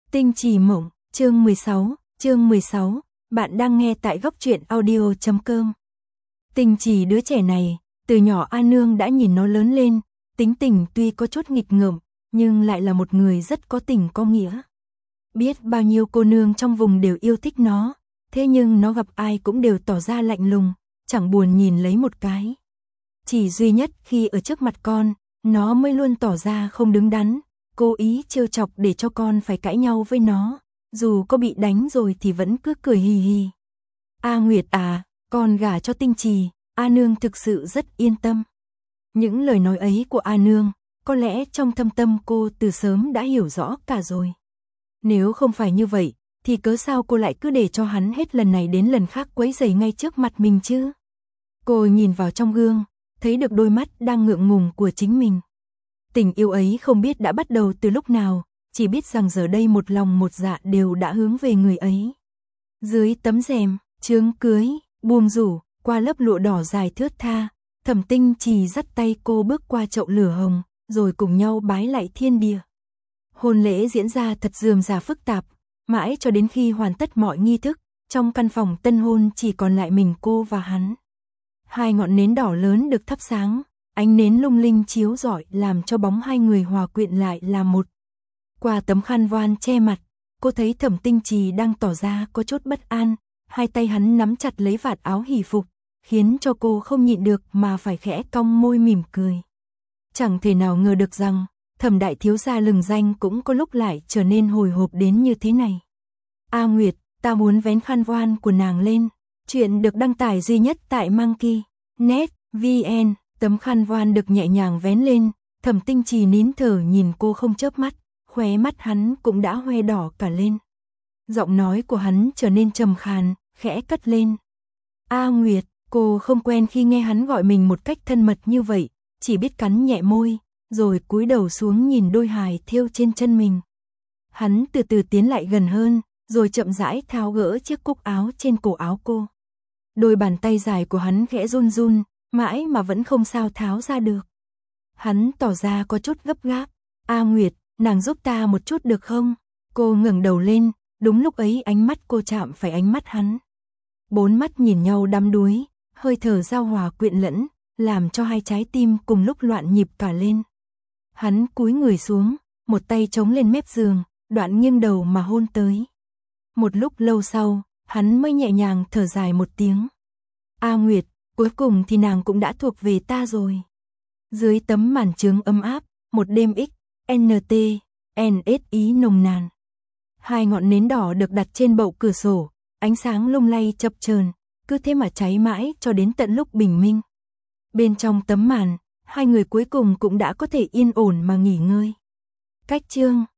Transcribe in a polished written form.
Tinh trì mộng, chương 16, bạn đang nghe tại góc truyện audio.com. Tinh trì đứa trẻ này, từ nhỏ A Nương đã nhìn nó lớn lên, tính tình tuy có chút nghịch ngợm, nhưng lại là một người rất có tình có nghĩa. Biết bao nhiêu cô nương trong vùng đều yêu thích nó, thế nhưng nó gặp ai cũng đều tỏ ra lạnh lùng, chẳng buồn nhìn lấy một cái. Chỉ duy nhất khi ở trước mặt con, nó mới luôn tỏ ra không đứng đắn, cố ý trêu chọc để cho con phải cãi nhau với nó, dù có bị đánh rồi thì vẫn cứ cười hì hì. A Nguyệt à, con gả cho Tinh Trì, A Nương thực sự rất yên tâm. Những lời nói ấy của A Nương, có lẽ trong thâm tâm cô từ sớm đã hiểu rõ cả rồi. Nếu không phải như vậy, thì cớ sao cô lại cứ để cho hắn hết lần này đến lần khác quấy rầy ngay trước mặt mình chứ? Cô nhìn vào trong gương, thấy được đôi mắt đang ngượng ngùng của chính mình. Tình yêu ấy không biết đã bắt đầu từ lúc nào, chỉ biết rằng giờ đây một lòng một dạ đều đã hướng về người ấy. Dưới tấm rèm, chướng cưới, buông rủ, qua lớp lụa đỏ dài thướt tha, Thẩm Tinh Trì dắt tay cô bước qua chậu lửa hồng, rồi cùng nhau bái lạy thiên địa. Hôn lễ diễn ra thật rườm rà phức tạp, mãi cho đến khi hoàn tất mọi nghi thức, trong căn phòng tân hôn chỉ còn lại mình cô và hắn. Hai ngọn nến đỏ lớn được thắp sáng, ánh nến lung linh chiếu rọi làm cho bóng hai người hòa quyện lại là một. Qua tấm khăn voan che mặt, cô thấy Thẩm Tinh Trì đang tỏ ra có chút bất an, hai tay hắn nắm chặt lấy vạt áo hỷ phục, khiến cho cô không nhịn được mà phải khẽ cong môi mỉm cười. Chẳng thể nào ngờ được rằng, Thẩm đại thiếu gia lừng danh cũng có lúc lại trở nên hồi hộp đến như thế này. A Nguyệt, ta muốn vén khăn voan của nàng lên. Chuyện được đăng tải duy nhất tại Monkey.net VN. Tấm khăn voan được nhẹ nhàng vén lên, Thẩm Tinh Trì nín thở nhìn cô không chớp mắt, khóe mắt hắn cũng đã hoe đỏ cả lên. Giọng nói của hắn trở nên trầm khàn, khẽ cất lên. A Nguyệt, cô không quen khi nghe hắn gọi mình một cách thân mật như vậy, chỉ biết cắn nhẹ môi, rồi cúi đầu xuống nhìn đôi hài thêu trên chân mình. Hắn từ từ tiến lại gần hơn, rồi chậm rãi tháo gỡ chiếc cúc áo trên cổ áo cô. Đôi bàn tay dài của hắn khẽ run run, mãi mà vẫn không sao tháo ra được. Hắn tỏ ra có chút gấp gáp. A Nguyệt, nàng giúp ta một chút được không? Cô ngẩng đầu lên, đúng lúc ấy ánh mắt cô chạm phải ánh mắt hắn. Bốn mắt nhìn nhau đắm đuối, hơi thở giao hòa quyện lẫn, làm cho hai trái tim cùng lúc loạn nhịp cả lên. Hắn cúi người xuống, một tay chống lên mép giường, đoạn nghiêng đầu mà hôn tới. Một lúc lâu sau, hắn mới nhẹ nhàng thở dài một tiếng. A Nguyệt, cuối cùng thì nàng cũng đã thuộc về ta rồi. Dưới tấm màn chướng ấm áp, một đêm NS nồng nàn. Hai ngọn nến đỏ được đặt trên bậu cửa sổ, ánh sáng lung lay chập chờn, cứ thế mà cháy mãi cho đến tận lúc bình minh. Bên trong tấm màn, hai người cuối cùng cũng đã có thể yên ổn mà nghỉ ngơi. Cách chương